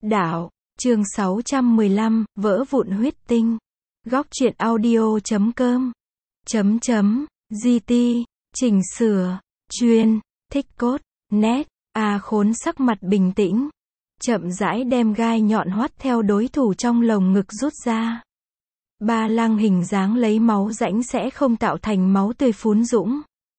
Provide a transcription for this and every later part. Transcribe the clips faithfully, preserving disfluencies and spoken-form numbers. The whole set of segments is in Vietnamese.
Đạo, chương sáu trăm mười lăm, vỡ vụn huyết tinh. Góc truyện audio chấm com. Chấm chấm, giê tê, chỉnh sửa, chuyên, thích cốt, nét, A Khốn sắc mặt bình tĩnh. Chậm rãi đem gai nhọn hoắt theo đối thủ trong lồng ngực rút ra. Ba lăng hình dáng lấy máu rãnh sẽ không tạo thành máu tươi phún dũng,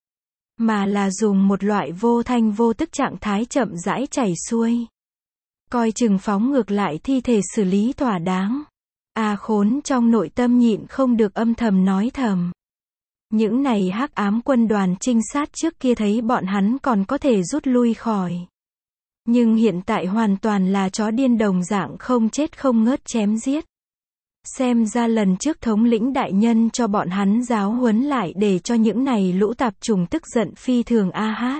mà là dùng một loại vô thanh vô tức trạng thái chậm rãi chảy xuôi. Coi chừng phóng ngược lại thi thể xử lý thỏa đáng. A Khốn trong nội tâm nhịn không được âm thầm nói thầm. Những này hắc ám quân đoàn trinh sát trước kia thấy bọn hắn còn có thể rút lui khỏi. Nhưng hiện tại hoàn toàn là chó điên đồng dạng không chết không ngớt chém giết. Xem ra lần trước thống lĩnh đại nhân cho bọn hắn giáo huấn lại để cho những này lũ tạp chủng tức giận phi thường a hát.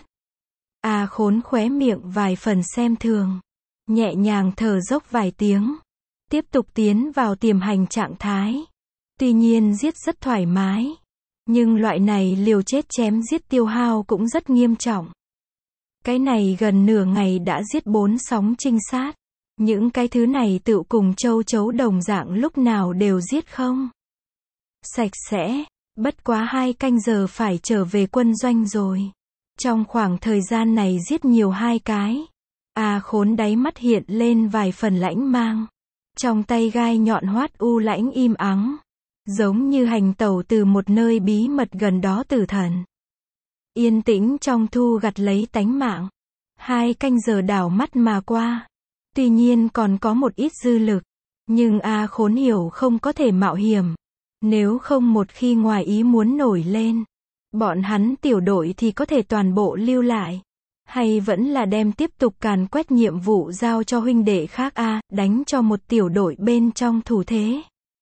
A Khốn khóe miệng vài phần xem thường. Nhẹ nhàng thở dốc vài tiếng. Tiếp tục tiến vào tiềm hành trạng thái. Tuy nhiên giết rất thoải mái. Nhưng loại này liều chết chém giết tiêu hao cũng rất nghiêm trọng. Cái này gần nửa ngày đã giết bốn sóng trinh sát. Những cái thứ này tự cùng châu chấu đồng dạng lúc nào đều giết không sạch sẽ. Bất quá hai canh giờ phải trở về quân doanh rồi. Trong khoảng thời gian này giết nhiều hai cái. A Khốn đáy mắt hiện lên vài phần lãnh mang. Trong tay gai nhọn hoắt u lãnh im ắng. Giống như hành tẩu từ một nơi bí mật gần đó tử thần. Yên tĩnh trong thu gặt lấy tánh mạng. Hai canh giờ đảo mắt mà qua. Tuy nhiên còn có một ít dư lực. Nhưng A Khốn hiểu không có thể mạo hiểm. Nếu không một khi ngoài ý muốn nổi lên. Bọn hắn tiểu đội thì có thể toàn bộ lưu lại. Hay vẫn là đem tiếp tục càn quét nhiệm vụ giao cho huynh đệ khác A, đánh cho một tiểu đội bên trong thủ thế.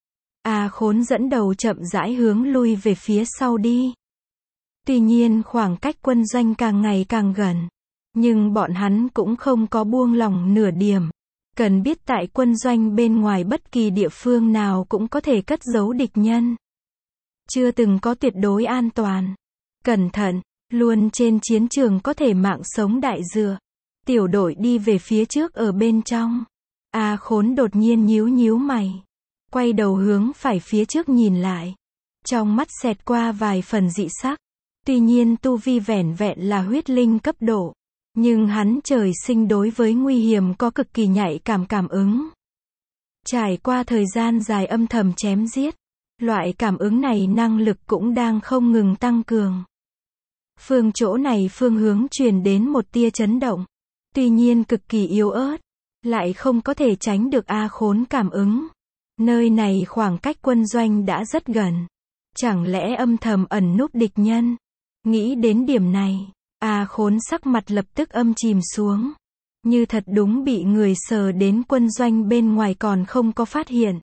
A Khốn dẫn đầu chậm rãi hướng lui về phía sau đi. Tuy nhiên khoảng cách quân doanh càng ngày càng gần. Nhưng bọn hắn cũng không có buông lỏng nửa điểm. Cần biết tại quân doanh bên ngoài bất kỳ địa phương nào cũng có thể cất giấu địch nhân. Chưa từng có tuyệt đối an toàn. Cẩn thận, luôn trên chiến trường có thể mạng sống đại dựa. Tiểu đội đi về phía trước ở bên trong. A Khốn đột nhiên nhíu nhíu mày. Quay đầu hướng phải phía trước nhìn lại. Trong mắt xẹt qua vài phần dị sắc. Tuy nhiên tu vi vẻn vẹn là huyết linh cấp độ. Nhưng hắn trời sinh đối với nguy hiểm có cực kỳ nhạy cảm cảm ứng. Trải qua thời gian dài âm thầm chém giết. Loại cảm ứng này năng lực cũng đang không ngừng tăng cường. Phương chỗ này phương hướng truyền đến một tia chấn động. Tuy nhiên cực kỳ yếu ớt. Lại không có thể tránh được A Khốn cảm ứng. Nơi này khoảng cách quân doanh đã rất gần. Chẳng lẽ âm thầm ẩn núp địch nhân? Nghĩ đến điểm này. A Khốn sắc mặt lập tức âm chìm xuống. Như thật đúng bị người sờ đến quân doanh bên ngoài còn không có phát hiện.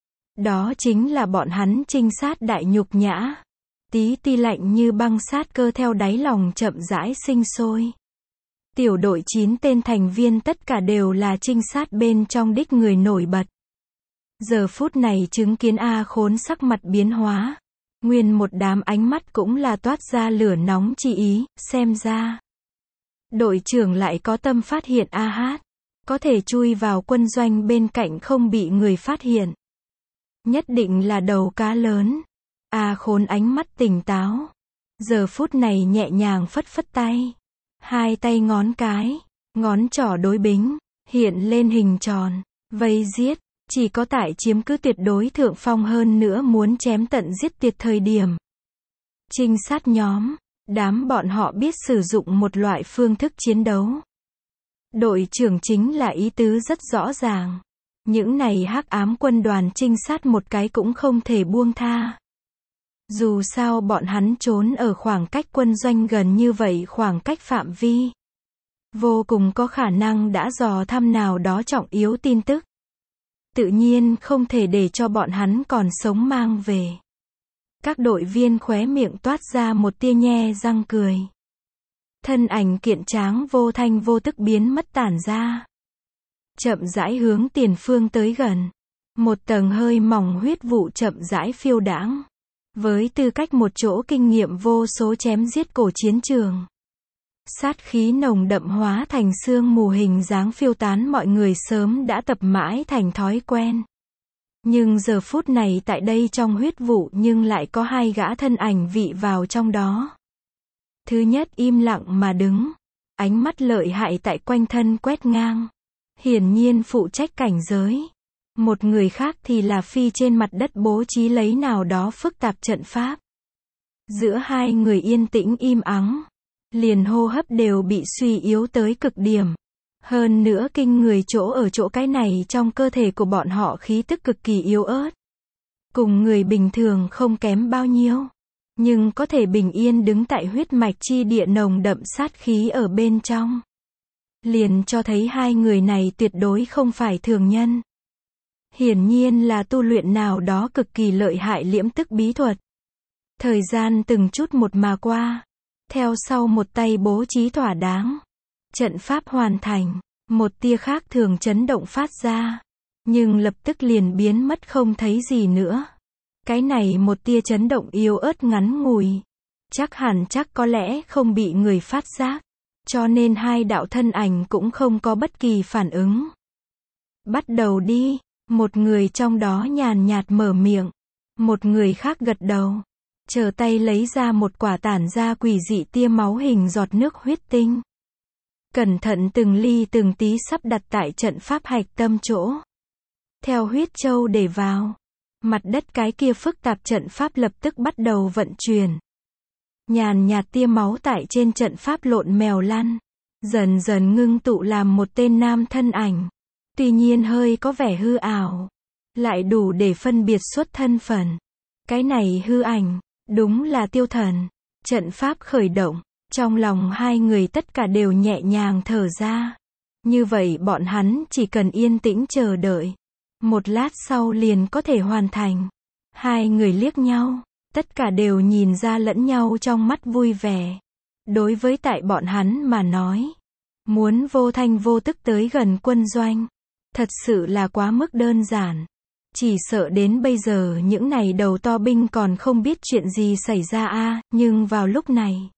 Đó chính là bọn hắn trinh sát đại nhục nhã. Tí ti lạnh như băng sát cơ theo đáy lòng chậm rãi sinh sôi. Tiểu đội chín tên thành viên tất cả đều là trinh sát bên trong đích người nổi bật. Giờ phút này chứng kiến A Khốn sắc mặt biến hóa. Nguyên một đám ánh mắt cũng là toát ra lửa nóng chi ý, xem ra. Đội trưởng lại có tâm phát hiện A Hát. Có thể chui vào quân doanh bên cạnh không bị người phát hiện. Nhất định là đầu cá lớn. A Khốn ánh mắt tỉnh táo. Giờ phút này nhẹ nhàng phất phất tay. Hai tay ngón cái, ngón trỏ đối bính, hiện lên hình tròn, vây giết. Chỉ có tại chiếm cứ tuyệt đối thượng phong hơn nữa muốn chém tận giết tuyệt thời điểm. Trinh sát nhóm, đám bọn họ biết sử dụng một loại phương thức chiến đấu. Đội trưởng chính là ý tứ rất rõ ràng. Những này hắc ám quân đoàn trinh sát một cái cũng không thể buông tha. Dù sao bọn hắn trốn ở khoảng cách quân doanh gần như vậy khoảng cách phạm vi. Vô cùng có khả năng đã dò thăm nào đó trọng yếu tin tức. Tự nhiên không thể để cho bọn hắn còn sống mang về. Các đội viên khóe miệng toát ra một tia nhe răng cười. Thân ảnh kiện tráng vô thanh vô tức biến mất tản ra. Chậm rãi hướng tiền phương tới gần. Một tầng hơi mỏng huyết vụ chậm rãi phiêu đãng. Với tư cách một chỗ kinh nghiệm vô số chém giết cổ chiến trường. Sát khí nồng đậm hóa thành sương mù hình dáng phiêu tán, mọi người sớm đã tập mãi thành thói quen. Nhưng giờ phút này tại đây trong huyết vụ nhưng lại có hai gã thân ảnh vị vào trong đó. Thứ nhất im lặng mà đứng, ánh mắt lợi hại tại quanh thân quét ngang. Hiển nhiên phụ trách cảnh giới. Một người khác thì là phi trên mặt đất bố trí lấy nào đó phức tạp trận pháp. Giữa hai người yên tĩnh im ắng. Liền hô hấp đều bị suy yếu tới cực điểm. Hơn nữa kinh người chỗ ở chỗ cái này trong cơ thể của bọn họ khí tức cực kỳ yếu ớt. Cùng người bình thường không kém bao nhiêu. Nhưng có thể bình yên đứng tại huyết mạch chi địa nồng đậm sát khí ở bên trong. Liền cho thấy hai người này tuyệt đối không phải thường nhân. Hiển nhiên là tu luyện nào đó cực kỳ lợi hại liễm tức bí thuật. Thời gian từng chút một mà qua. Theo sau một tay bố trí thỏa đáng. Trận pháp hoàn thành. Một tia khác thường chấn động phát ra. Nhưng lập tức liền biến mất không thấy gì nữa. Cái này một tia chấn động yếu ớt ngắn ngủi. Chắc hẳn chắc có lẽ không bị người phát giác. Cho nên hai đạo thân ảnh cũng không có bất kỳ phản ứng. Bắt đầu đi. Một người trong đó nhàn nhạt mở miệng. Một người khác gật đầu. Chờ tay lấy ra một quả tản ra quỷ dị tia máu hình giọt nước huyết tinh. Cẩn thận từng ly từng tí sắp đặt tại trận pháp hạch tâm chỗ. Theo huyết châu để vào. Mặt đất cái kia phức tạp trận pháp lập tức bắt đầu vận chuyển. Nhàn nhạt tia máu tại trên trận pháp lộn mèo lăn. Dần dần ngưng tụ làm một tên nam thân ảnh. Tuy nhiên hơi có vẻ hư ảo. Lại đủ để phân biệt xuất thân phận. Cái này hư ảnh. Đúng là tiêu thần. Trận pháp khởi động. Trong lòng hai người tất cả đều nhẹ nhàng thở ra. Như vậy bọn hắn chỉ cần yên tĩnh chờ đợi. Một lát sau liền có thể hoàn thành. Hai người liếc nhau. Tất cả đều nhìn ra lẫn nhau trong mắt vui vẻ. Đối với tại bọn hắn mà nói. Muốn vô thanh vô tức tới gần quân doanh. Thật sự là quá mức đơn giản. Chỉ sợ đến bây giờ những này đầu to binh còn không biết chuyện gì xảy ra a, nhưng vào lúc này.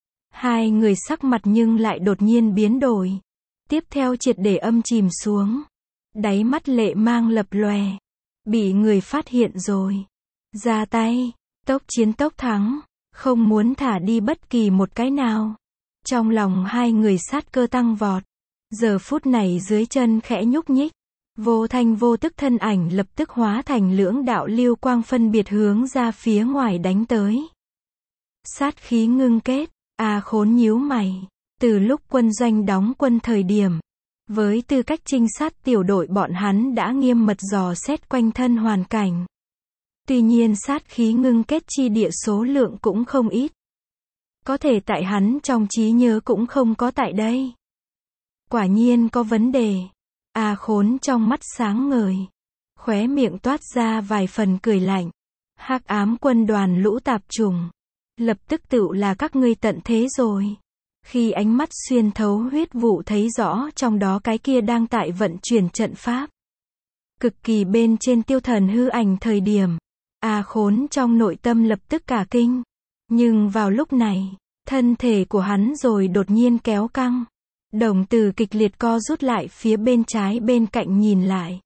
Hai người sắc mặt nhưng lại đột nhiên biến đổi. Tiếp theo triệt để âm chìm xuống. Đáy mắt lệ mang lập lòe. Bị người phát hiện rồi. Ra tay. Tốc chiến tốc thắng. Không muốn thả đi bất kỳ một cái nào. Trong lòng hai người sát cơ tăng vọt. Giờ phút này dưới chân khẽ nhúc nhích. Vô thanh vô tức thân ảnh lập tức hóa thành lưỡng đạo lưu quang phân biệt hướng ra phía ngoài đánh tới. Sát khí ngưng kết. A Khốn nhíu mày. Từ lúc quân doanh đóng quân thời điểm. Với tư cách trinh sát tiểu đội bọn hắn đã nghiêm mật dò xét quanh thân hoàn cảnh. Tuy nhiên sát khí ngưng kết chi địa số lượng cũng không ít. Có thể tại hắn trong trí nhớ cũng không có tại đây. Quả nhiên có vấn đề. A Khốn trong mắt sáng ngời. Khóe miệng toát ra vài phần cười lạnh. Hắc ám quân đoàn lũ tạp chủng. Lập tức tựu là các ngươi tận thế rồi. Khi ánh mắt xuyên thấu huyết vụ thấy rõ trong đó cái kia đang tại vận chuyển trận pháp. Cực kỳ bên trên tiêu thần hư ảnh thời điểm. A Khốn trong nội tâm lập tức cả kinh. Nhưng vào lúc này, thân thể của hắn rồi đột nhiên kéo căng. Đồng tử kịch liệt co rút lại phía bên trái bên cạnh nhìn lại.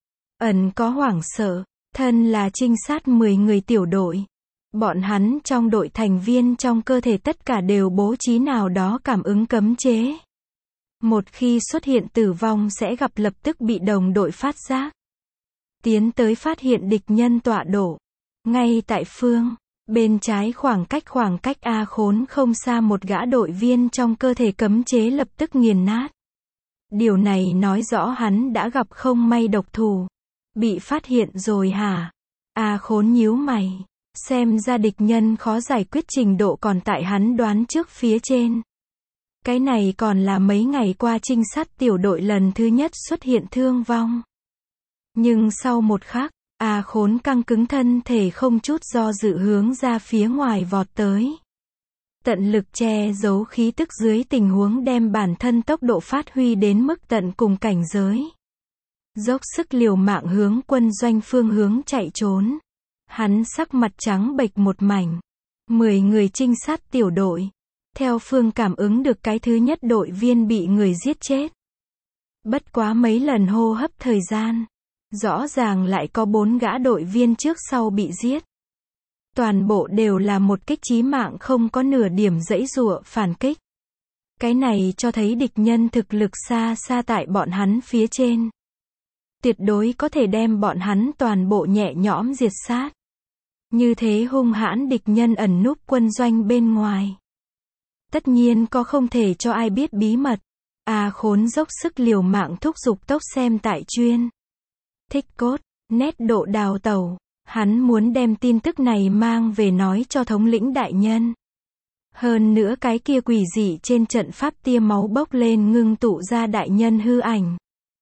Ẩn có hoảng sợ, thân là trinh sát mười người tiểu đội. Bọn hắn trong đội thành viên trong cơ thể tất cả đều bố trí nào đó cảm ứng cấm chế. Một khi xuất hiện tử vong sẽ gặp lập tức bị đồng đội phát giác. Tiến tới phát hiện địch nhân tọa độ. Ngay tại phương, bên trái khoảng cách khoảng cách A Khốn không xa một gã đội viên trong cơ thể cấm chế lập tức nghiền nát. Điều này nói rõ hắn đã gặp không may độc thủ. Bị phát hiện rồi hả? A Khốn nhíu mày. Xem ra địch nhân khó giải quyết trình độ còn tại hắn đoán trước phía trên. Cái này còn là mấy ngày qua trinh sát tiểu đội lần thứ nhất xuất hiện thương vong. Nhưng sau một khắc, A Khốn căng cứng thân thể không chút do dự hướng ra phía ngoài vọt tới. Tận lực che giấu khí tức dưới tình huống đem bản thân tốc độ phát huy đến mức tận cùng cảnh giới. Dốc sức liều mạng hướng quân doanh phương hướng chạy trốn. Hắn sắc mặt trắng bệch một mảnh. Mười người trinh sát tiểu đội. theo phương cảm ứng được cái thứ nhất đội viên bị người giết chết. Bất quá mấy lần hô hấp thời gian, rõ ràng lại có bốn gã đội viên trước sau bị giết. Toàn bộ đều là một kích chí mạng, không có nửa điểm giãy giụa phản kích. Cái này cho thấy địch nhân thực lực xa xa tại bọn hắn phía trên. Tuyệt đối có thể đem bọn hắn toàn bộ nhẹ nhõm diệt sát. Như thế hung hãn địch nhân ẩn núp quân doanh bên ngoài. Tất nhiên có không thể cho ai biết bí mật. A Khốn dốc sức liều mạng thúc giục tốc xem tại chuyên. Thích cốt, nét độ đào tẩu. Hắn muốn đem tin tức này mang về nói cho thống lĩnh đại nhân. Hơn nữa cái kia quỷ dị trên trận pháp tia máu bốc lên ngưng tụ ra đại nhân hư ảnh.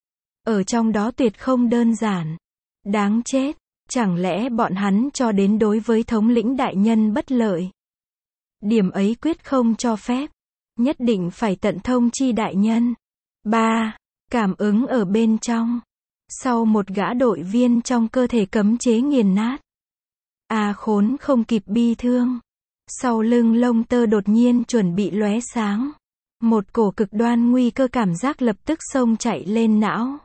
Ở trong đó tuyệt không đơn giản. Đáng chết, chẳng lẽ bọn hắn cho đến đối với thống lĩnh đại nhân bất lợi. Điểm ấy quyết không cho phép. Nhất định phải tận thông chi đại nhân. ba. Cảm ứng ở bên trong. Sau một gã đội viên trong cơ thể cấm chế nghiền nát. A Khốn không kịp bi thương. Sau lưng lông tơ đột nhiên chuẩn bị lóe sáng. Một cổ cực đoan nguy cơ cảm giác lập tức xông chạy lên não.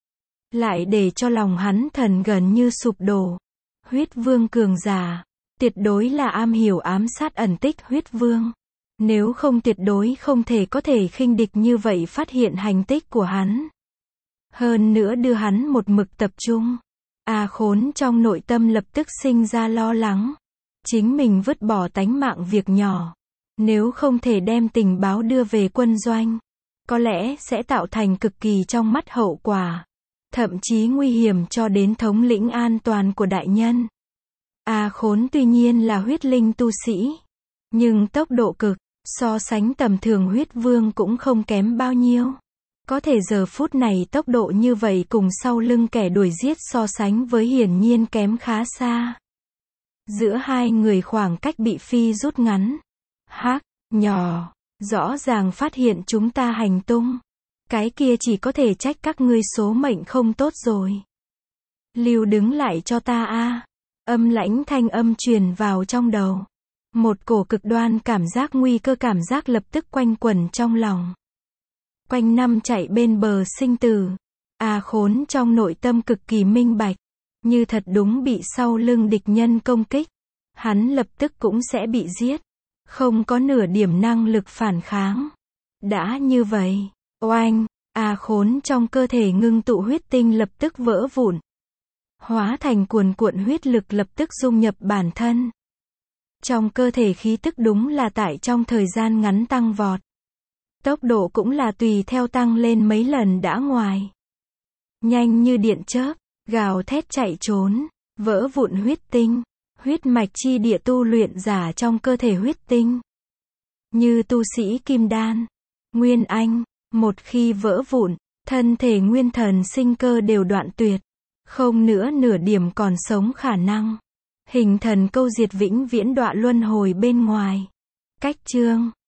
Lại để cho lòng hắn thần gần như sụp đổ. Huyết vương cường giả. Tuyệt đối là am hiểu ám sát ẩn tích huyết vương. Nếu không tuyệt đối không thể có thể khinh địch như vậy phát hiện hành tích của hắn. Hơn nữa đưa hắn một mực tập trung. A Khốn trong nội tâm lập tức sinh ra lo lắng. Chính mình vứt bỏ tánh mạng việc nhỏ. Nếu không thể đem tình báo đưa về quân doanh, có lẽ sẽ tạo thành cực kỳ trong mắt hậu quả. Thậm chí nguy hiểm cho đến thống lĩnh an toàn của đại nhân. A Khốn tuy nhiên là huyết linh tu sĩ. Nhưng tốc độ cực, so sánh tầm thường huyết vương cũng không kém bao nhiêu. Có thể giờ phút này tốc độ như vậy cùng sau lưng kẻ đuổi giết so sánh với hiển nhiên kém khá xa. Giữa hai người khoảng cách bị phi rút ngắn. Hắc, nhỏ, rõ ràng phát hiện chúng ta hành tung. Cái kia chỉ có thể trách các ngươi số mệnh không tốt rồi. Lưu đứng lại cho ta a. Âm lãnh thanh âm truyền vào trong đầu. Một cổ cực đoan cảm giác nguy cơ cảm giác lập tức quanh quẩn trong lòng. Quanh năm chạy bên bờ sinh tử. A Khốn trong nội tâm cực kỳ minh bạch. Như thật đúng bị sau lưng địch nhân công kích. Hắn lập tức cũng sẽ bị giết. Không có nửa điểm năng lực phản kháng. Đã như vậy, oanh, A Khốn trong cơ thể ngưng tụ huyết tinh lập tức vỡ vụn. Hóa thành cuồn cuộn huyết lực lập tức dung nhập bản thân. Trong cơ thể khí tức đúng là tại trong thời gian ngắn tăng vọt. Tốc độ cũng là tùy theo tăng lên mấy lần đã ngoài. Nhanh như điện chớp, gào thét chạy trốn, vỡ vụn huyết tinh, huyết mạch chi địa tu luyện giả trong cơ thể huyết tinh. Như tu sĩ kim đan, nguyên anh, một khi vỡ vụn, thân thể nguyên thần sinh cơ đều đoạn tuyệt, không nữa nửa điểm còn sống khả năng. Hình thần câu diệt vĩnh viễn đọa luân hồi bên ngoài. Cách chương